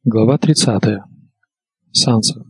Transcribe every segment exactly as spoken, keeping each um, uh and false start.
Глава тридцатая. Санса.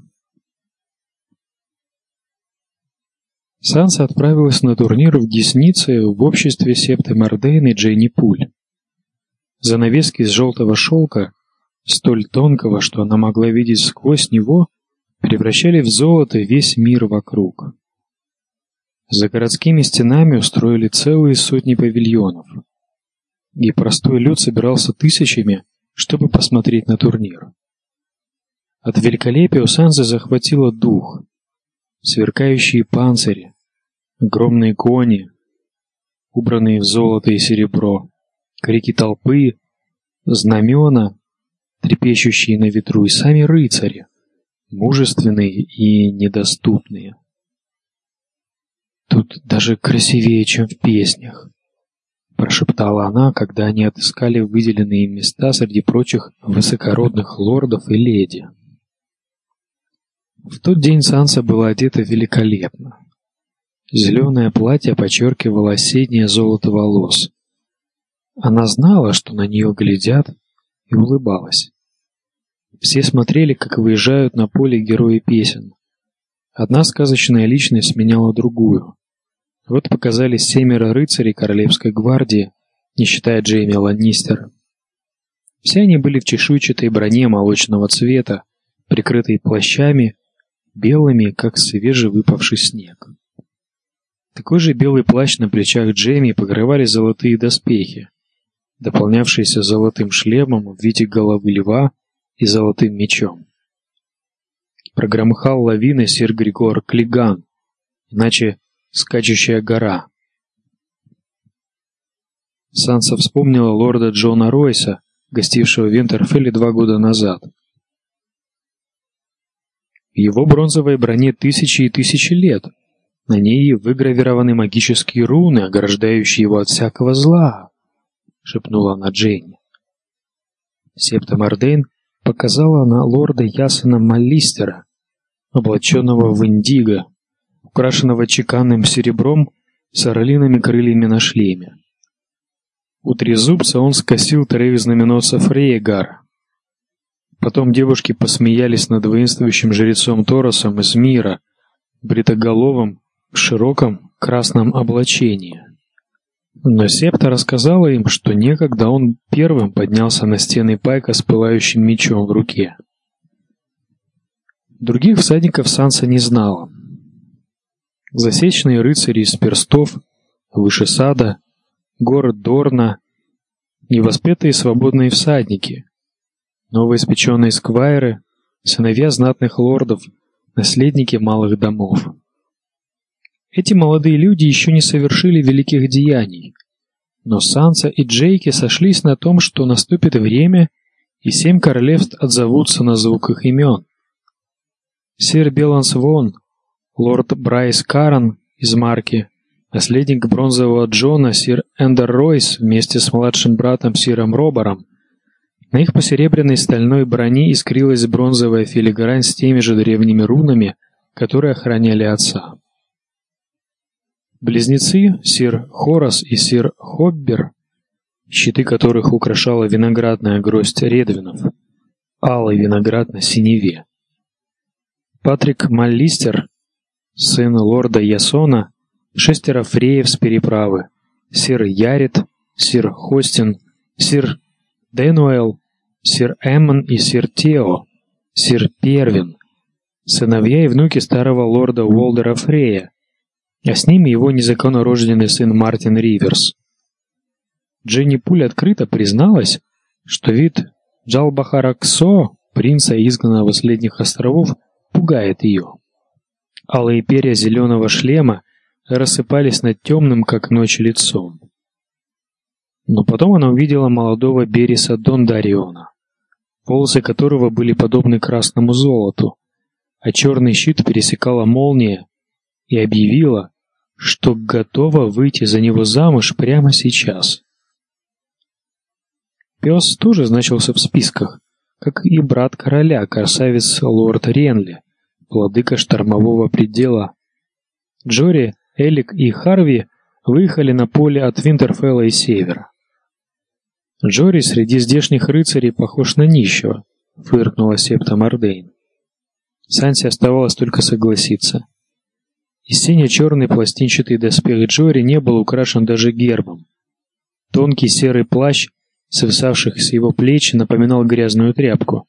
Санса отправилась на турнир в Деснице в обществе Септы Мордейн и Джейни Пуль. Занавески из желтого шелка, столь тонкого, что она могла видеть сквозь него, превращали в золото весь мир вокруг. За городскими стенами устроили целые сотни павильонов, и простой люд собирался тысячами, чтобы посмотреть на турнир. От великолепия у Сансы захватило дух. Сверкающие панцири, огромные кони, убранные в золото и серебро, крики толпы, знамена, трепещущие на ветру, и сами рыцари, мужественные и недоступные. Тут даже красивее, чем в песнях, прошептала она, когда они отыскали выделенные им места среди прочих высокородных лордов и леди. В тот день Санса была одета великолепно. Зеленое платье подчеркивало осеннее золото волос. Она знала, что на нее глядят, и улыбалась. Все смотрели, как выезжают на поле герои песен. Одна сказочная личность сменяла другую. Вот показались семеро рыцарей королевской гвардии, не считая Джейми Ланнистера. Все они были в чешуйчатой броне молочного цвета, прикрытые плащами, белыми, как свежевыпавший снег. Такой же белый плащ на плечах Джейми покрывали золотые доспехи, дополнявшиеся золотым шлемом в виде головы льва и золотым мечом. Прогромыхал лавиной сир Григор Клиган, иначе скачущая гора. Санса вспомнила лорда Джона Ройса, гостившего в Винтерфелле два года назад. В его бронзовой броне тысячи и тысячи лет. На ней выгравированы магические руны, ограждающие его от всякого зла, шепнула она Джейни. Септа Мордейн показала на лорда Ясена Маллистера, облаченного в индиго, украшенного чеканным серебром с орлиными крыльями на шлеме. У трезубца он скосил трех знаменосцев Рейгара. Потом девушки посмеялись над воинствующим жрецом Торосом из мира, бритоголовым в широком красном облачении. Но Септа рассказала им, что некогда он первым поднялся на стены Пайка с пылающим мечом в руке. Других всадников Санса не знала. Засечные рыцари из перстов, выше сада, город Дорна, невоспетые свободные всадники, новоиспеченные сквайры, сыновья знатных лордов, наследники малых домов. Эти молодые люди еще не совершили великих деяний, но Санса и Джейки сошлись на том, что наступит время, и семь королевств отзовутся на звук их имен. Сир Беланс Вон, лорд Брайс Каран из Марки, наследник бронзового Джона, сир Эндер Ройс вместе с младшим братом сиром Робером. На их посеребряной стальной броне искрилась бронзовая филигрань с теми же древними рунами, которые охраняли отца. Близнецы, сир Хорас и сир Хоббер, щиты которых украшала виноградная гроздь редвинов, алый виноград на синеве. Патрик Маллистер, сын лорда Ясона, шестеро фреев с переправы, сир Ярит, сир Хостин, сир Денуэл, сир Эммон и сир Тео, сир Первин, сыновья и внуки старого лорда Уолдера Фрея, а с ними его незаконнорожденный сын Мартин Риверс. Джейни Пуль открыто призналась, что вид Джалбахара-Ксо, принца, изгнанного с Ледних островов, пугает ее. Алые перья зеленого шлема рассыпались над темным, как ночь, лицом. Но потом она увидела молодого Бериса Дондариона, волосы которого были подобны красному золоту, а черный щит пересекала молния, и объявила, что готова выйти за него замуж прямо сейчас. Пес тоже значился в списках, как и брат короля, красавец лорд Ренли, владыка штормового предела. Джори, Элик и Харви выехали на поле от Винтерфелла и севера. Джори среди здешних рыцарей похож на нищего, — фыркнула Септа Мордейн. Сансе оставалось только согласиться. И сине-черный пластинчатый доспех Джори не был украшен даже гербом. Тонкий серый плащ, свисавший с его плеч, напоминал грязную тряпку.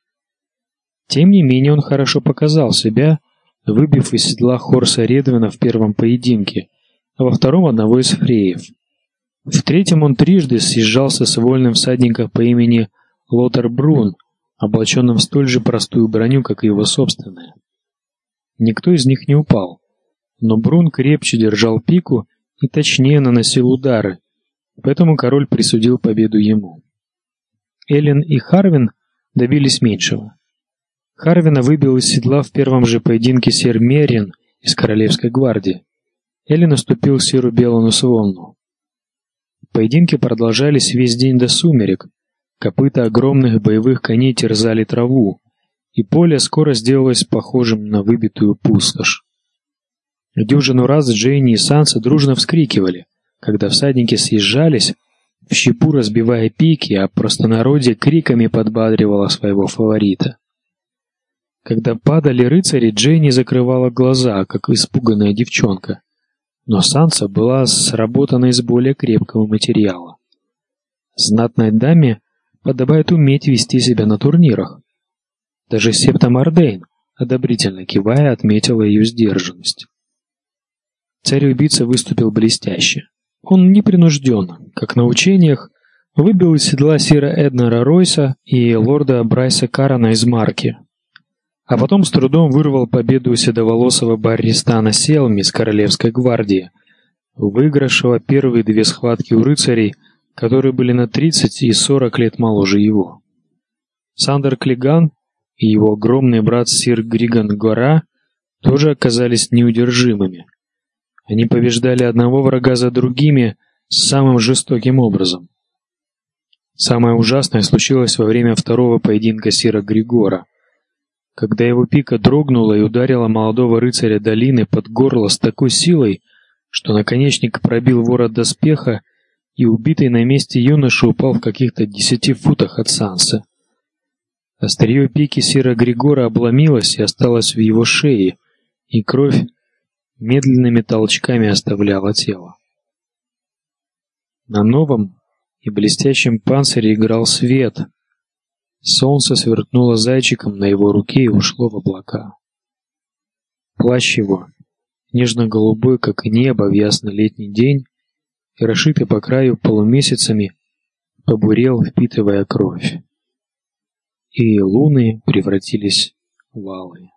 Тем не менее он хорошо показал себя, выбив из седла Хорса Редвина в первом поединке, а во втором одного из фреев. В третьем он трижды съезжался с вольным всадником по имени Лотар Брун, облаченным в столь же простую броню, как и его собственная. Никто из них не упал, но Брун крепче держал пику и точнее наносил удары, поэтому король присудил победу ему. Эллен и Харвин добились меньшего. Харвина выбил из седла в первом же поединке сир Мерин из Королевской гвардии. Эллен уступил сиру Белону Свонну. Поединки продолжались весь день до сумерек. Копыта огромных боевых коней терзали траву, и поле скоро сделалось похожим на выбитую пустошь. Дюжину раз Джейни и Санса дружно вскрикивали, когда всадники съезжались, в щепу разбивая пики, а простонародье криками подбадривало своего фаворита. Когда падали рыцари, Джейни закрывала глаза, как испуганная девчонка, но Санса была сработана из более крепкого материала. Знатной даме подобает уметь вести себя на турнирах. Даже Септа Мордейн, одобрительно кивая, отметила ее сдержанность. Царь-убийца выступил блестяще. Он непринужденно, как на учениях, выбил из седла сира Эднара Ройса и лорда Брайса Карана из Марки, а потом с трудом вырвал победу у седоволосого Барристана Селми из Королевской гвардии, выигравшего первые две схватки у рыцарей, которые были на тридцать и сорок лет моложе его. Сандер Клиган и его огромный брат сир Григан Гора тоже оказались неудержимыми. Они побеждали одного врага за другими самым жестоким образом. Самое ужасное случилось во время второго поединка сира Григора, когда его пика дрогнула и ударила молодого рыцаря долины под горло с такой силой, что наконечник пробил ворот доспеха, и убитый на месте юноша упал в каких-то десяти футах от Сансы. Острие пики сира Григора обломилось и осталось в его шее, и кровь медленными толчками оставляла тело. На новом и блестящем панцире играл свет. Солнце сверкнуло зайчиком на его руке и ушло в облака. Плащ его, нежно-голубой, как небо в ясный летний день, и расшитый по краю полумесяцами, побурел, впитывая кровь. И луны превратились в алые.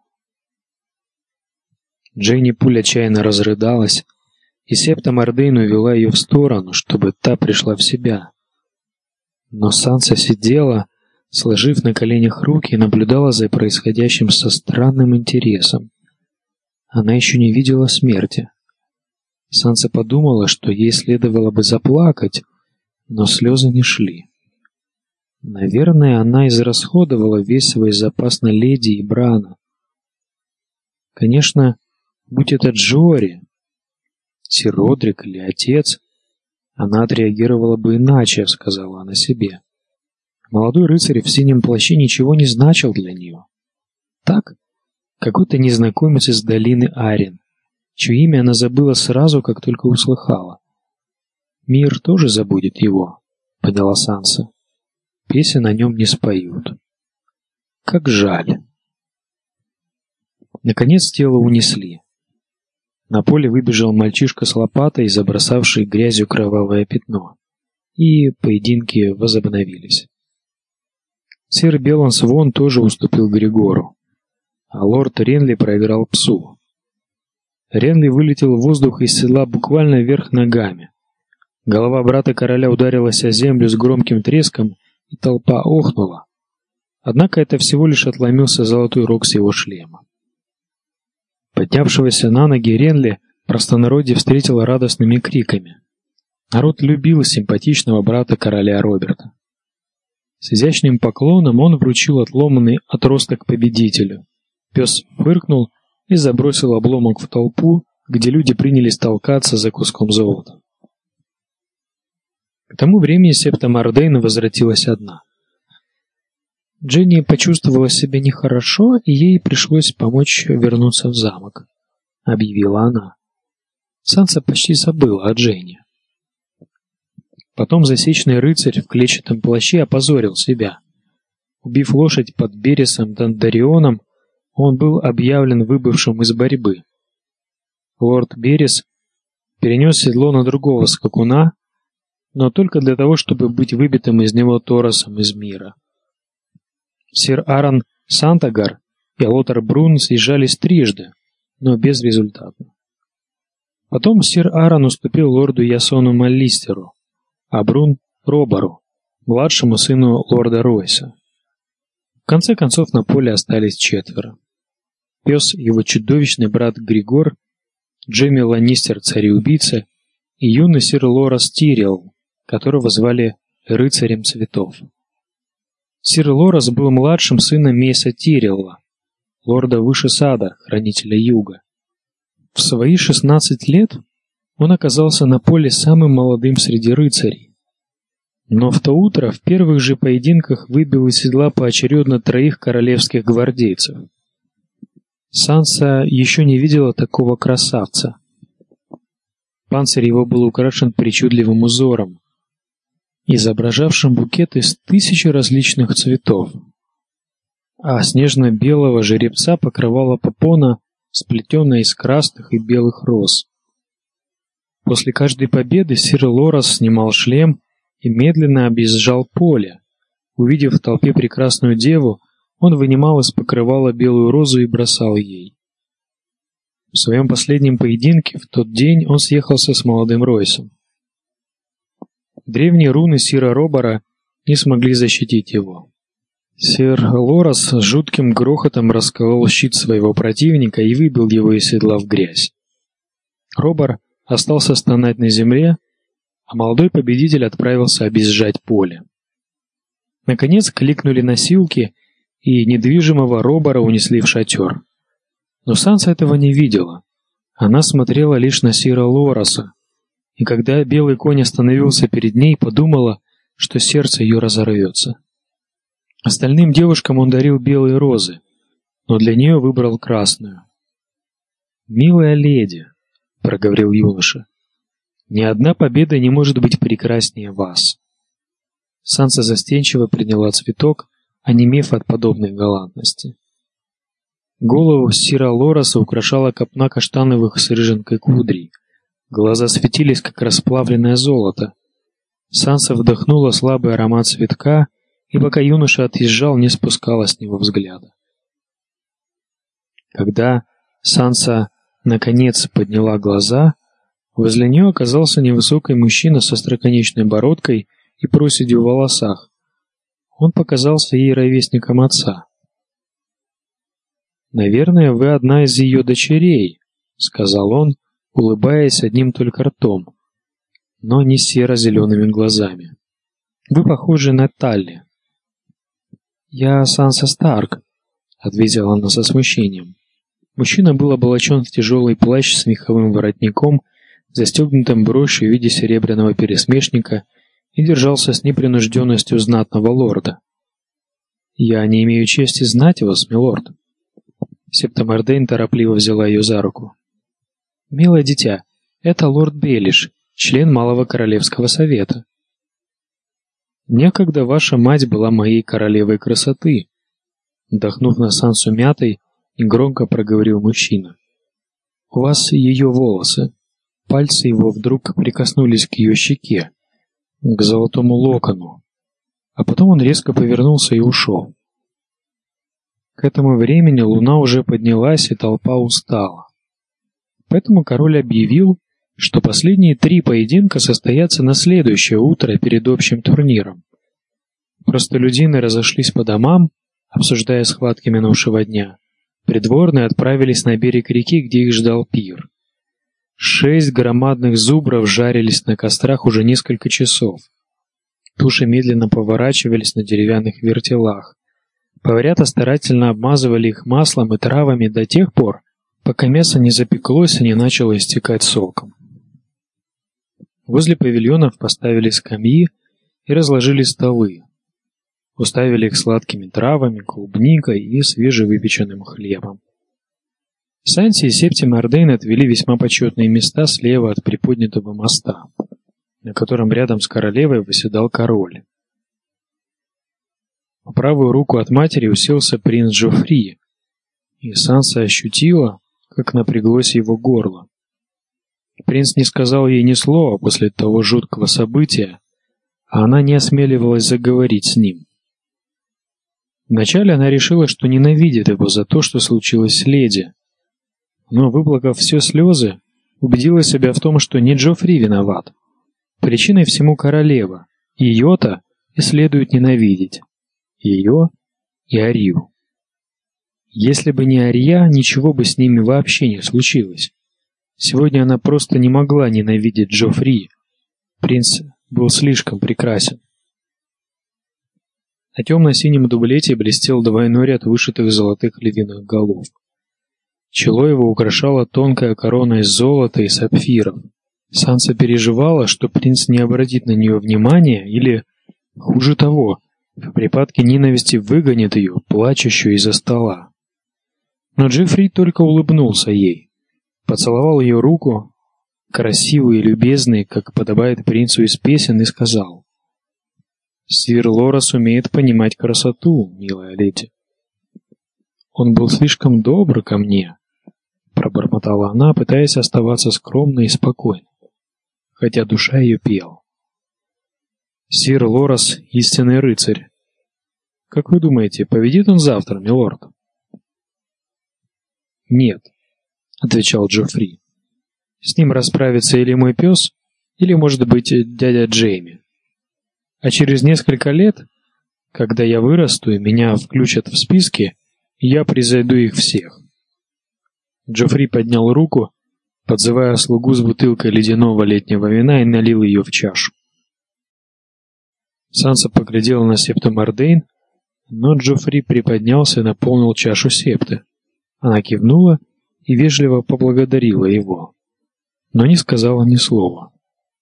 Джейни Пуль отчаянно разрыдалась, и Септа Мордейн увела ее в сторону, чтобы та пришла в себя. Но Санса сидела, сложив на коленях руки, и наблюдала за происходящим со странным интересом. Она еще не видела смерти. Санса подумала, что ей следовало бы заплакать, но слезы не шли. Наверное, она израсходовала весь свой запас на леди и Брана. Конечно, будь это Джори, сир Родрик или отец, она отреагировала бы иначе, сказала она себе. Молодой рыцарь в синем плаще ничего не значил для нее. Так, какой-то незнакомец из долины Арен, чье имя она забыла сразу, как только услыхала. Мир тоже забудет его, поняла Санса. Песен о нем не споют. Как жаль. Наконец тело унесли. На поле выбежал мальчишка с лопатой, забросавший грязью кровавое пятно, и поединки возобновились. Сир Белан Свон тоже уступил Григору, а лорд Ренли проиграл псу. Ренли вылетел в воздух из седла буквально вверх ногами. Голова брата короля ударилась о землю с громким треском, и толпа охнула. Однако это всего лишь отломился золотой рог с его шлема. Поднявшегося на ноги Ренли простонародье встретило радостными криками. Народ любил симпатичного брата короля Роберта. С изящным поклоном он вручил отломанный отросток победителю. Пес фыркнул и забросил обломок в толпу, где люди принялись толкаться за куском золота. К тому времени Септа Мордейн возвратилась одна. Дженни почувствовала себя нехорошо, и ей пришлось помочь вернуться в замок, объявила она. Санса почти забыла о Дженни. Потом засечный рыцарь в клетчатом плаще опозорил себя. Убив лошадь под Бересом Дондаррионом, он был объявлен выбывшим из борьбы. Лорд Берес перенес седло на другого скакуна, но только для того, чтобы быть выбитым из него Торосом из мира. Сир Арон Сантагар и Лотар Брун съезжались трижды, но безрезультатно. Потом сир Арон уступил лорду Ясону Маллистеру, а Брун — Робару, младшему сыну лорда Ройса. В конце концов на поле остались четверо. Пес, его чудовищный брат Григор, Джейми Ланнистер, царь-убийца, и юный сир Лорас Тириэл, которого звали Рыцарем Цветов. Сир Лорас был младшим сыном Мейса Тириэла, лорда Выше Сада, хранителя Юга. В свои шестнадцать лет он оказался на поле самым молодым среди рыцарей. Но в то утро в первых же поединках выбил из седла поочередно троих королевских гвардейцев. Санса еще не видела такого красавца. Панцирь его был украшен причудливым узором, изображавшим букет из тысячи различных цветов, а снежно-белого жеребца покрывала попона, сплетенная из красных и белых роз. После каждой победы сир Лорас снимал шлем и медленно объезжал поле. Увидев в толпе прекрасную деву, он вынимал из покрывала белую розу и бросал ей. В своем последнем поединке в тот день он съехался с молодым Ройсом. Древние руны сира Робара не смогли защитить его. Сир Лорас с жутким грохотом расколол щит своего противника и выбил его из седла в грязь. Робар остался стонать на земле, а молодой победитель отправился объезжать поле. Наконец кликнули носилки, и недвижимого Робара унесли в шатер. Но Санса этого не видела. Она смотрела лишь на сира Лораса, и когда белый конь остановился перед ней, подумала, что сердце ее разорвется. Остальным девушкам он дарил белые розы, но для нее выбрал красную. «Милая леди», — проговорил юноша, — «ни одна победа не может быть прекраснее вас». Санса застенчиво приняла цветок, онемев от подобной галантности. Голову сира Лораса украшала копна каштановых с рыженькой кудрей. Глаза светились, как расплавленное золото. Санса вдохнула слабый аромат цветка, и пока юноша отъезжал, не спускала с него взгляда. Когда Санса наконец подняла глаза, возле нее оказался невысокий мужчина со остроконечной бородкой и проседью в волосах. Он показался ей ровесником отца. «Наверное, вы одна из ее дочерей», — сказал он, улыбаясь одним только ртом, но не серо-зелеными глазами. «Вы похожи на Талли». «Я Санса Старк», — ответила она со смущением. Мужчина был облачен в тяжелый плащ с меховым воротником, застегнутым брошью в виде серебряного пересмешника, и держался с непринужденностью знатного лорда. «Я не имею чести знать вас, милорд». Септа Мордейн торопливо взяла ее за руку. «Милое дитя, это лорд Бейлиш, член Малого Королевского Совета». «Некогда ваша мать была моей королевой красоты», — вдохнув на Сансу мятой, громко проговорил мужчина. «У вас ее волосы». Пальцы его вдруг прикоснулись к ее щеке, к золотому локону, а потом он резко повернулся и ушел. К этому времени луна уже поднялась, и толпа устала. Поэтому король объявил, что последние три поединка состоятся на следующее утро перед общим турниром. Простолюдины разошлись по домам, обсуждая схватки минувшего дня. Придворные отправились на берег реки, где их ждал пир. Шесть громадных зубров жарились на кострах уже несколько часов. Туши медленно поворачивались на деревянных вертелах. Поварята старательно обмазывали их маслом и травами до тех пор, пока мясо не запеклось и не начало истекать соком. Возле павильонов поставили скамьи и разложили столы. уставили их сладкими травами, клубникой и свежевыпеченным хлебом. Санси и Септим Ордейн отвели весьма почетные места слева от приподнятого моста, на котором рядом с королевой восседал король. По правую руку от матери уселся принц Джофри, и Санса ощутила, как напряглось его горло. Принц не сказал ей ни слова после того жуткого события, а она не осмеливалась заговорить с ним. Вначале она решила, что ненавидит его за то, что случилось с леди, но, выплакав все слезы, убедила себя в том, что не Джофри виноват. Причиной всему королева. Ее-то и следует ненавидеть. Ее и Арию. Если бы не Ария, ничего бы с ними вообще не случилось. Сегодня она просто не могла ненавидеть Джофри. Принц был слишком прекрасен. На темно-синем дублете блестел двойной ряд вышитых золотых львиных голов. Чело его украшала тонкая корона из золота и сапфиров. Санса переживала, что принц не обратит на нее внимания или, хуже того, в припадке ненависти выгонит ее, плачущую, из-за стола. Но Джофри только улыбнулся ей, поцеловал ее руку, красивый и любезный, как подобает принцу из песен, и сказал: «Сир Лорас умеет понимать красоту, милая леди». «Он был слишком добр ко мне», — пробормотала она, пытаясь оставаться скромной и спокойной, хотя душа ее пела. «Сир Лорас — истинный рыцарь. Как вы думаете, победит он завтра, милорд?» «Нет», — отвечал Джофри. «С ним расправится или мой пес, или, может быть, дядя Джейми. А через несколько лет, когда я вырасту и меня включат в списки, я призойду их всех». Джофри поднял руку, подзывая слугу с бутылкой ледяного летнего вина, и налил ее в чашу. Санса поглядела на Септим Ордейн, но Джофри приподнялся и наполнил чашу Септы. Она кивнула и вежливо поблагодарила его, но не сказала ни слова.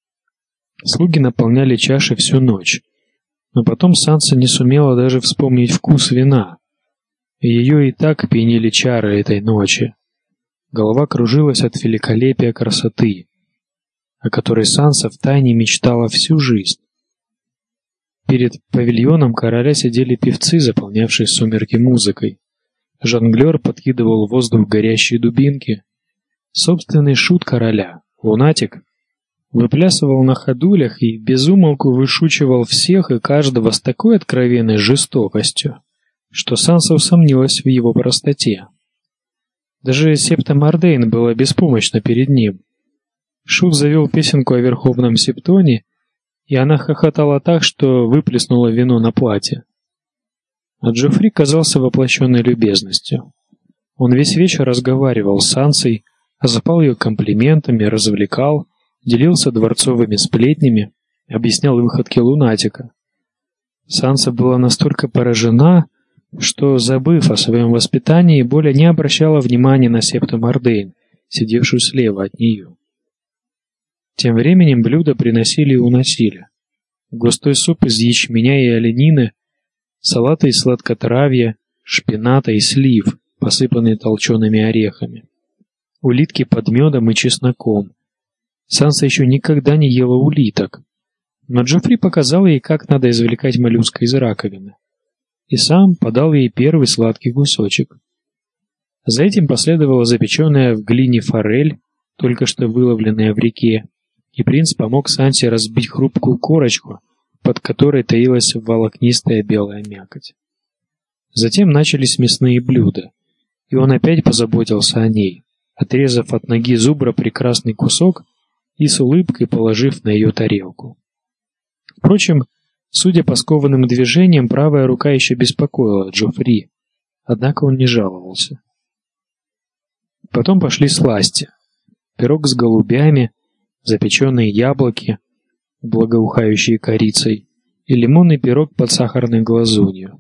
Слуги наполняли чаши всю ночь, но потом Санса не сумела даже вспомнить вкус вина. Ее и так пьянили чары этой ночи. Голова кружилась от великолепия красоты, о которой Санса втайне мечтала всю жизнь. Перед павильоном короля сидели певцы, заполнявшие сумерки музыкой. Жонглер подкидывал в воздух горящие дубинки. Собственный шут короля, лунатик, выплясывал на ходулях и без умолку вышучивал всех и каждого с такой откровенной жестокостью, что Санса усомнилась в его простоте. Даже Септим Ордейн была беспомощна перед ним. Шут завел песенку о Верховном Септоне, и она хохотала так, что выплеснула вино на платье. А Джофри казался воплощенной любезностью. Он весь вечер разговаривал с Сансой, осыпал ее комплиментами, развлекал, делился дворцовыми сплетнями, объяснял выходки лунатика. Санса была настолько поражена, что, забыв о своем воспитании, более не обращала внимания на Септим Ордейн, сидевшую слева от нее. Тем временем блюда приносили и уносили. Густой суп из ячменя и оленины, салаты из сладкотравья, шпината и слив, посыпанные толчеными орехами, улитки под медом и чесноком. Санса еще никогда не ела улиток, но Джофри показал ей, как надо извлекать моллюска из раковины, и сам подал ей первый сладкий кусочек. За этим последовала запеченная в глине форель, только что выловленная в реке, и принц помог Сансе разбить хрупкую корочку, под которой таилась волокнистая белая мякоть. Затем начались мясные блюда, и он опять позаботился о ней, отрезав от ноги зубра прекрасный кусок и с улыбкой положив на ее тарелку. Впрочем, судя по скованным движениям, правая рука еще беспокоила Джофри, однако он не жаловался. Потом пошли сласти: пирог с голубями, запеченные яблоки, благоухающие корицей, и лимонный пирог под сахарной глазунью.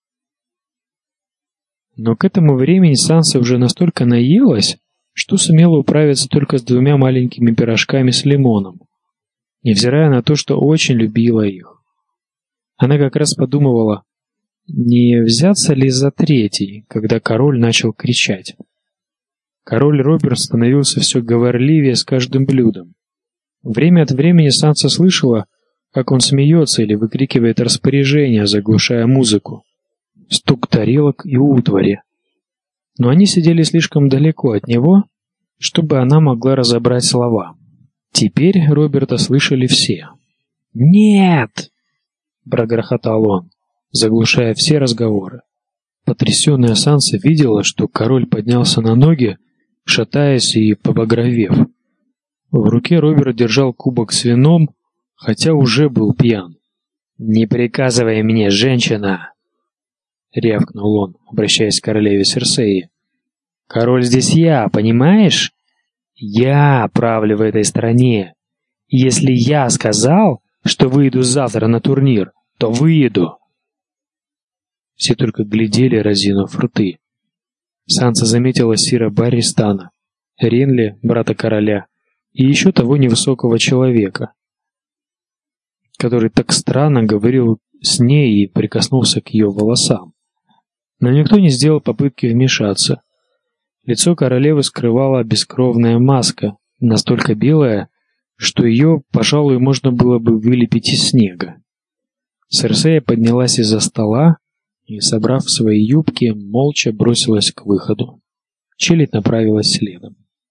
Но к этому времени Санса уже настолько наелась, что сумела управиться только с двумя маленькими пирожками с лимоном, невзирая на то, что очень любила их. Она как раз подумывала, Не взяться ли за третий, когда король начал кричать? Король Роберт становился все говорливее с каждым блюдом. Время от времени Санса слышала, как он смеется или выкрикивает распоряжения, заглушая музыку, стук тарелок и утвари. Но они сидели слишком далеко от него, чтобы она могла разобрать слова. Теперь Роберта слышали все. «Нет!» — прогрохотал он, заглушая все разговоры. Потрясенная Санса видела, что король поднялся на ноги, шатаясь и побагровев. В руке Роберт держал кубок с вином, хотя уже был пьян. «Не приказывай мне, женщина!» — рявкнул он, обращаясь к королеве Серсеи. «Король здесь я, понимаешь? Я правлю в этой стране. И если я сказал, что выйду завтра на турнир, то выйду!» Все только глядели, разинув рты. Санса заметила сира Барристана, Ренли, брата короля, и еще того невысокого человека, который так странно говорил с ней и прикоснулся к ее волосам. Но никто не сделал попытки вмешаться. Лицо королевы скрывала бескровная маска, настолько белая, что ее, пожалуй, можно было бы вылепить из снега. Серсея поднялась из-за стола и, собрав свои юбки, молча бросилась к выходу. Челядь направилась следом.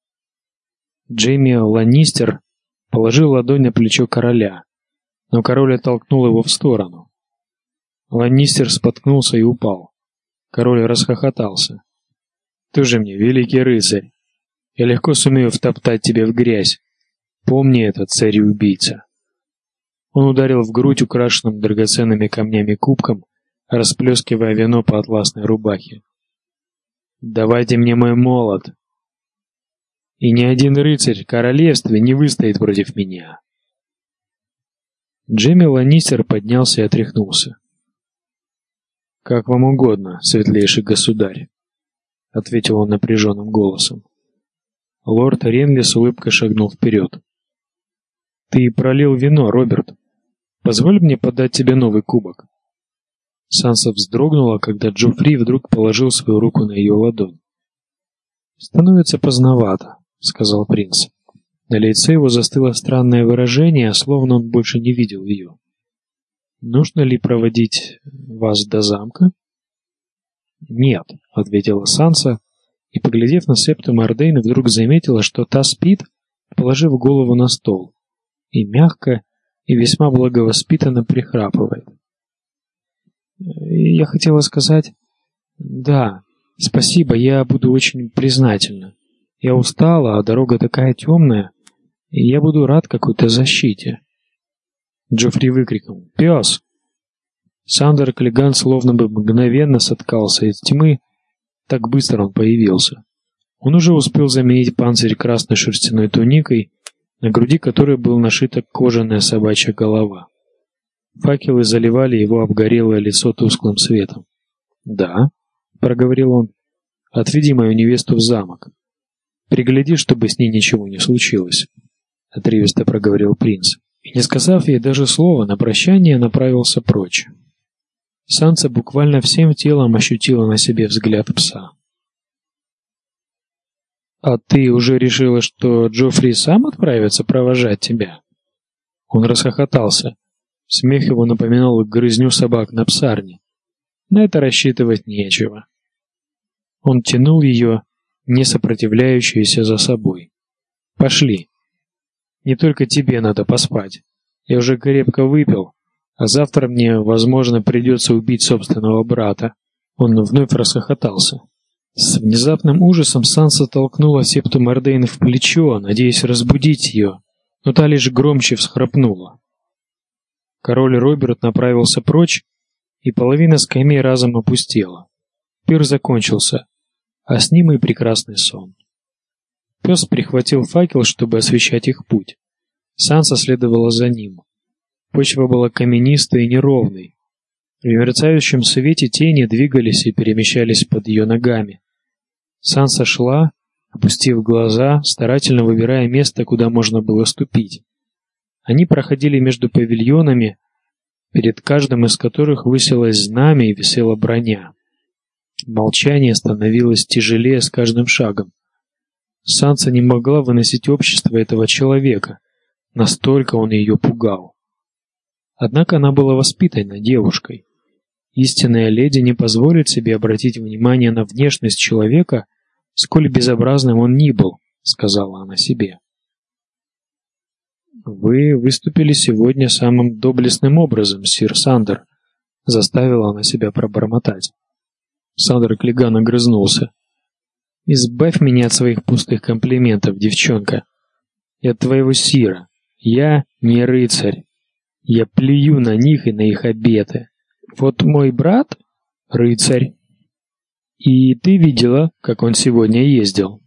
Джейми Ланнистер положил ладонь на плечо короля, но король оттолкнул его в сторону. Ланнистер споткнулся и упал. Король расхохотался. «Ты же мне великий рыцарь! Я легко сумею втоптать тебя в грязь. Помни это, царь и убийца!» Он ударил в грудь украшенным драгоценными камнями кубком, расплескивая вино по атласной рубахе. «Давайте мне мой молот! И ни один рыцарь в королевстве не выстоит против меня!» Джейми Ланнистер поднялся и отряхнулся. «Как вам угодно, светлейший государь», — ответил он напряженным голосом. Лорд Ренли с улыбкой шагнул вперед. «Ты пролил вино, Роберт. Позволь мне подать тебе новый кубок». Санса вздрогнула, когда Джоффри вдруг положил свою руку на ее ладонь. «Становится поздновато», — сказал принц. На лице его застыло странное выражение, словно он больше не видел ее. «Нужно ли проводить вас до замка?» «Нет», — ответила Санса, и, поглядев на Септу Мордейн, вдруг заметила, что та спит, положив голову на стол, и мягко и весьма благовоспитанно прихрапывает. «Я хотела сказать...» «Да, спасибо, я буду очень признательна. Я устала, а дорога такая темная, и я буду рад какой-то защите». Джоффри выкрикнул: «Пес!» Сандер Клиган словно бы мгновенно соткался из тьмы, так быстро он появился. Он уже успел заменить панцирь красной шерстяной туникой, на груди которой была нашита кожаная собачья голова. Факелы заливали его обгорелое лицо тусклым светом. «Да», — проговорил он, — «отведи мою невесту в замок. Пригляди, чтобы с ней ничего не случилось», — отрывисто проговорил принц. И, не сказав ей даже слова на прощание, направился прочь. Санса буквально всем телом ощутила на себе взгляд пса. «А ты уже решила, что Джоффри сам отправится провожать тебя?» Он расхохотался. Смех его напоминал грызню собак на псарне. На это рассчитывать нечего. Он тянул ее, не сопротивляющуюся, за собой. «Пошли. Не только тебе надо поспать. Я уже крепко выпил, а завтра мне, возможно, придется убить собственного брата». Он вновь расхохотался. С внезапным ужасом Санса толкнула Септу Мордейн в плечо, надеясь разбудить ее, но та лишь громче всхрапнула. Король Роберт направился прочь, и половина скамей разом опустела. Пир закончился, а с ним и прекрасный сон. Пес прихватил факел, чтобы освещать их путь. Санса следовала за ним. Почва была каменистой и неровной. В мерцающем свете тени двигались и перемещались под ее ногами. Санса шла, опустив глаза, старательно выбирая место, куда можно было ступить. Они проходили между павильонами, перед каждым из которых высилось знамя и висела броня. Молчание становилось тяжелее с каждым шагом. Санса не могла выносить общество этого человека, настолько он ее пугал. Однако она была воспитанной девушкой. Истинная леди не позволит себе обратить внимание на внешность человека, сколь безобразным он ни был, сказала она себе. Вы выступили сегодня самым доблестным образом, сир Сандер, заставила она себя пробормотать. Сандер Клиган огрызнулся. Избавь меня от своих пустых комплиментов, девчонка. И от твоего сира. Я не рыцарь. Я плюю на них и на их обеты. Вот мой брат — рыцарь. И ты видела, как он сегодня ездил?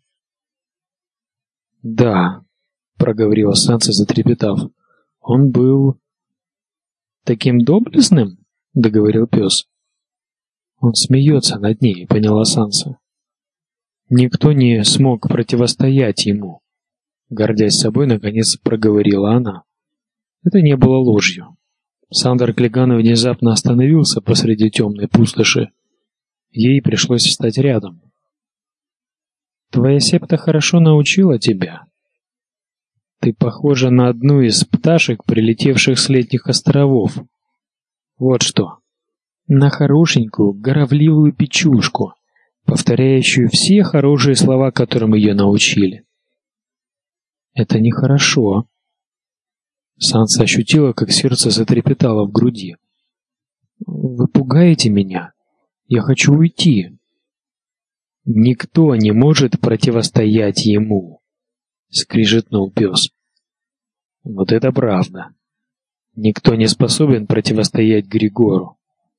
Да, проговорила Санса, затрепетав. Он был таким доблестным, договорил пес. Он смеется над ней, поняла Санса. Никто не смог противостоять ему, гордясь собой, наконец проговорила она. Это не было ложью. Сандер Клиган внезапно остановился посреди темной пустоши. Ей пришлось встать рядом. Твоя септа хорошо научила тебя. Ты похожа на одну из пташек, прилетевших с летних островов. Вот что. На хорошенькую, горовливую печушку, повторяющую все хорошие слова, которым ее научили. Это нехорошо. Санса ощутила, как сердце затрепетало в груди. Вы пугаете меня. Я хочу уйти. Никто не может противостоять ему, скрижетнул пес. Вот это правда. Никто не способен противостоять Григору.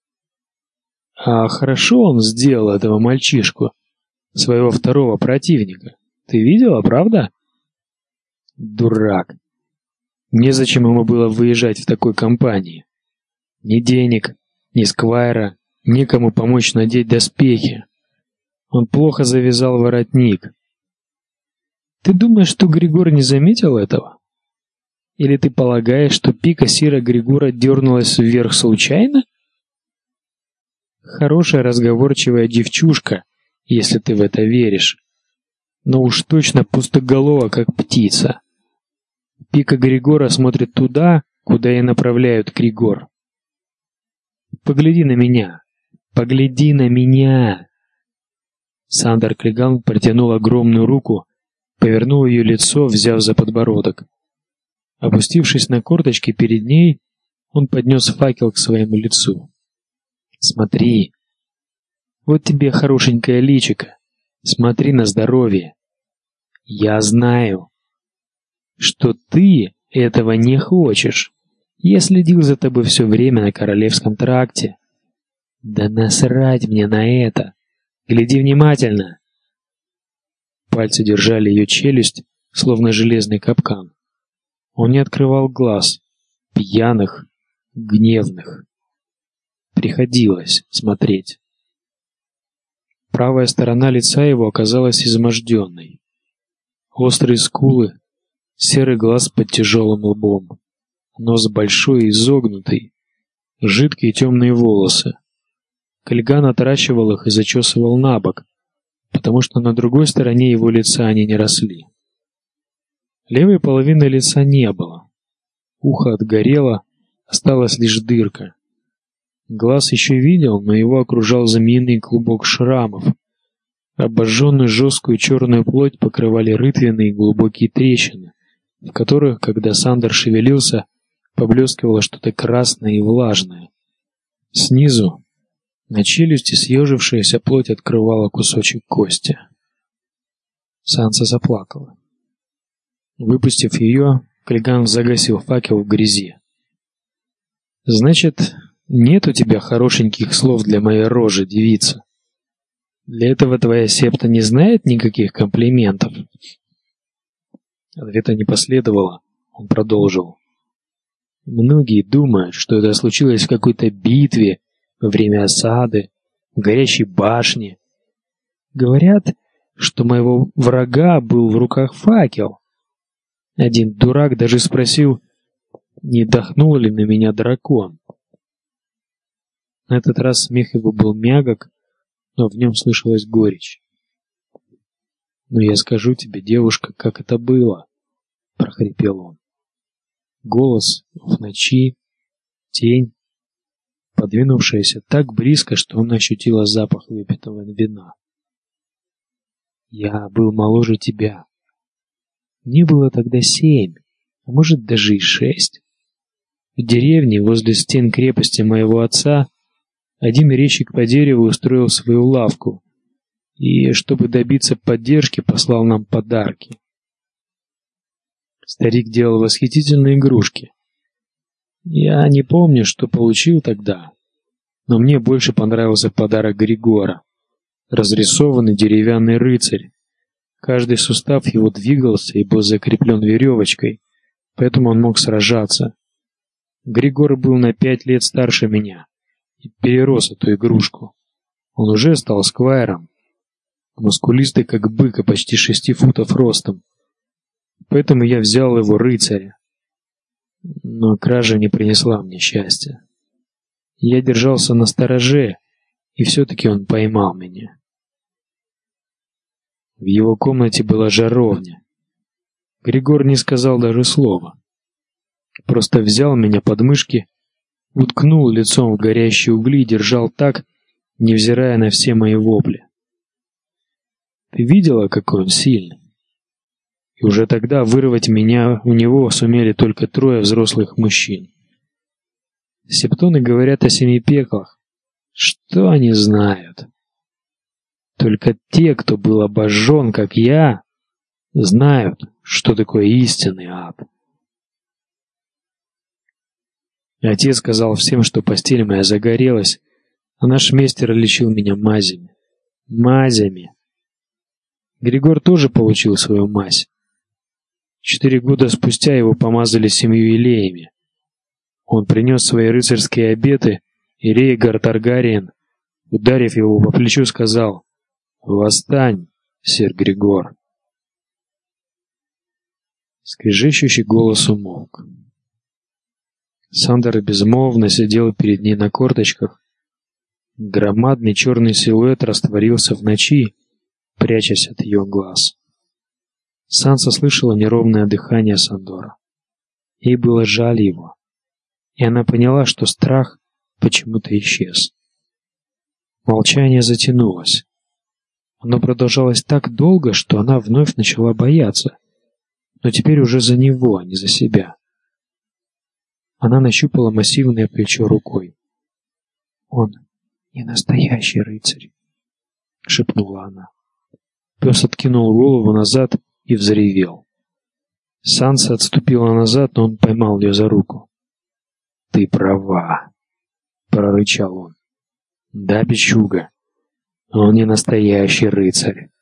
А хорошо он сделал этого мальчишку, своего второго противника. Ты видела, правда? Дурак. Незачем ему было выезжать в такой компании. Ни денег, ни сквайра, никому помочь надеть доспехи. Он плохо завязал воротник. Ты думаешь, что Григор не заметил этого? Или ты полагаешь, что пика сира Григора дернулась вверх случайно? Хорошая разговорчивая девчушка, если ты в это веришь. Но уж точно пустоголова, как птица. Пика Григора смотрит туда, куда и направляют Григор. Погляди на меня. Погляди на меня. Сандер Клиган протянул огромную руку, повернул ее лицо, взяв за подбородок. Опустившись на корточки перед ней, он поднес факел к своему лицу. Смотри. Вот тебе хорошенькое личико. Смотри на здоровье. Я знаю, что ты этого не хочешь. Я следил за тобой все время на Королевском тракте. Да насрать мне на это. Гляди внимательно. Пальцы держали ее челюсть, словно железный капкан. Он не открывал глаз, пьяных, гневных. Приходилось смотреть. Правая сторона лица его оказалась изможденной. Острые скулы, серый глаз под тяжелым лбом, нос большой и изогнутый, жидкие темные волосы. Клиган отращивал их и зачесывал набок, потому что на другой стороне его лица они не росли. Левой половины лица не было. Ухо отгорело, осталась лишь дырка. Глаз еще видел, но его окружал змеиный клубок шрамов. Обожженную жесткую черную плоть покрывали рытвенные глубокие трещины, в которых, когда Сандер шевелился, поблескивало что-то красное и влажное. Снизу на челюсти съежившаяся плоть открывала кусочек кости. Санса заплакала. Выпустив ее, Клиган загасил факел в грязи. «Значит, нет у тебя хорошеньких слов для моей рожи, девица? Для этого твоя септа не знает никаких комплиментов?» Ответа не последовало. Он продолжил. «Многие думают, что это случилось в какой-то битве, во время осады, в горящей башне. Говорят, что моего врага был в руках факел. Один дурак даже спросил, не дохнул ли на меня дракон. На этот раз смех его был мягок, но в нем слышалась горечь. «Но я скажу тебе, девушка, как это было», — прохрипел он. Голос в ночи, тень, подвинувшаяся так близко, что он ощутила запах выпитого вина. «Я был моложе тебя. Мне было тогда семь, а может даже и шесть. В деревне возле стен крепости моего отца один резчик по дереву устроил свою лавку и, чтобы добиться поддержки, послал нам подарки. Старик делал восхитительные игрушки. Я не помню, что получил тогда, но мне больше понравился подарок Григора. Разрисованный деревянный рыцарь. Каждый сустав его двигался и был закреплен веревочкой, поэтому он мог сражаться. Григор был на пять лет старше меня и перерос эту игрушку. Он уже стал сквайром, мускулистый как бык и почти шести футов ростом. Поэтому я взял его рыцаря. Но кража не принесла мне счастья. Я держался настороже, и все-таки он поймал меня. В его комнате была жаровня. Григор не сказал даже слова. Просто взял меня под мышки, уткнул лицом в горящие угли и держал так, невзирая на все мои вопли. Ты видела, какой он сильный? И уже тогда вырвать меня у него сумели только трое взрослых мужчин. Септоны говорят о семи пеклах. Что они знают? Только те, кто был обожжен, как я, знают, что такое истинный ад. Отец сказал всем, что постель моя загорелась, а наш мейстер лечил меня мазями. Мазями. Григор тоже получил свою мазь. Четыре года спустя его помазали семью елеями. Он принес свои рыцарские обеты, и Рейгар Таргариен, ударив его по плечу, сказал: «Восстань, сир Григор». Скрежещущий голос умолк. Сандер безмолвно сидел перед ней на корточках. Громадный черный силуэт растворился в ночи, прячась от ее глаз. Санса слышала неровное дыхание Сандора. Ей было жаль его, и она поняла, что страх почему-то исчез. Молчание затянулось. Оно продолжалось так долго, что она вновь начала бояться, но теперь уже за него, а не за себя. Она нащупала массивное плечо рукой. «Он не настоящий рыцарь», — шепнула она. Пес откинул голову назад и взревел. Санса отступила назад, но он поймал ее за руку. «Ты права», — прорычал он. «Да, бичуга, он не настоящий рыцарь».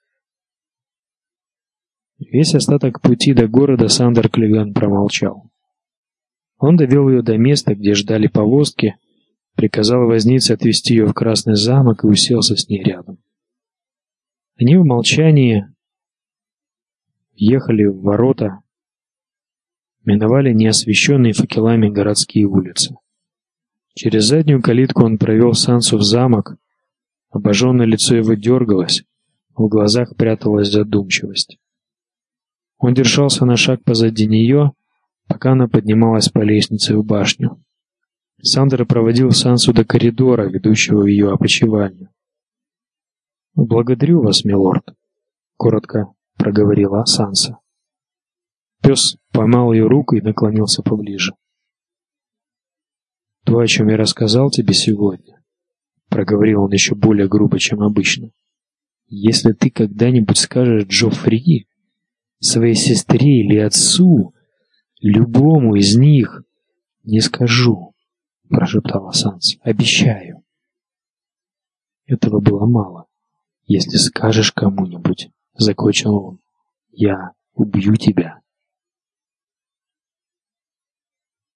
Весь остаток пути до города Сандер Клиган промолчал. Он довел ее до места, где ждали повозки, приказал вознице отвезти ее в Красный замок и уселся с ней рядом. Они в молчании въехали в ворота, миновали неосвещенные факелами городские улицы. Через заднюю калитку он провел Сансу в замок. Обожженное лицо его дергалось, в глазах пряталась задумчивость. Он держался на шаг позади нее, пока она поднималась по лестнице в башню. Сандер проводил Сансу до коридора, ведущего в ее опочивальню. «Благодарю вас, милорд», — коротко проговорила Санса. Пес поймал ее руку и наклонился поближе. «То, о чем я рассказал тебе сегодня», — проговорил он еще более грубо, чем обычно, — «если ты когда-нибудь скажешь Джоффри, своей сестре или отцу, любому из них, не скажу», — прошептала Санса. «Обещаю». Этого было мало. «Если скажешь кому-нибудь», — закончил он, — «я убью тебя».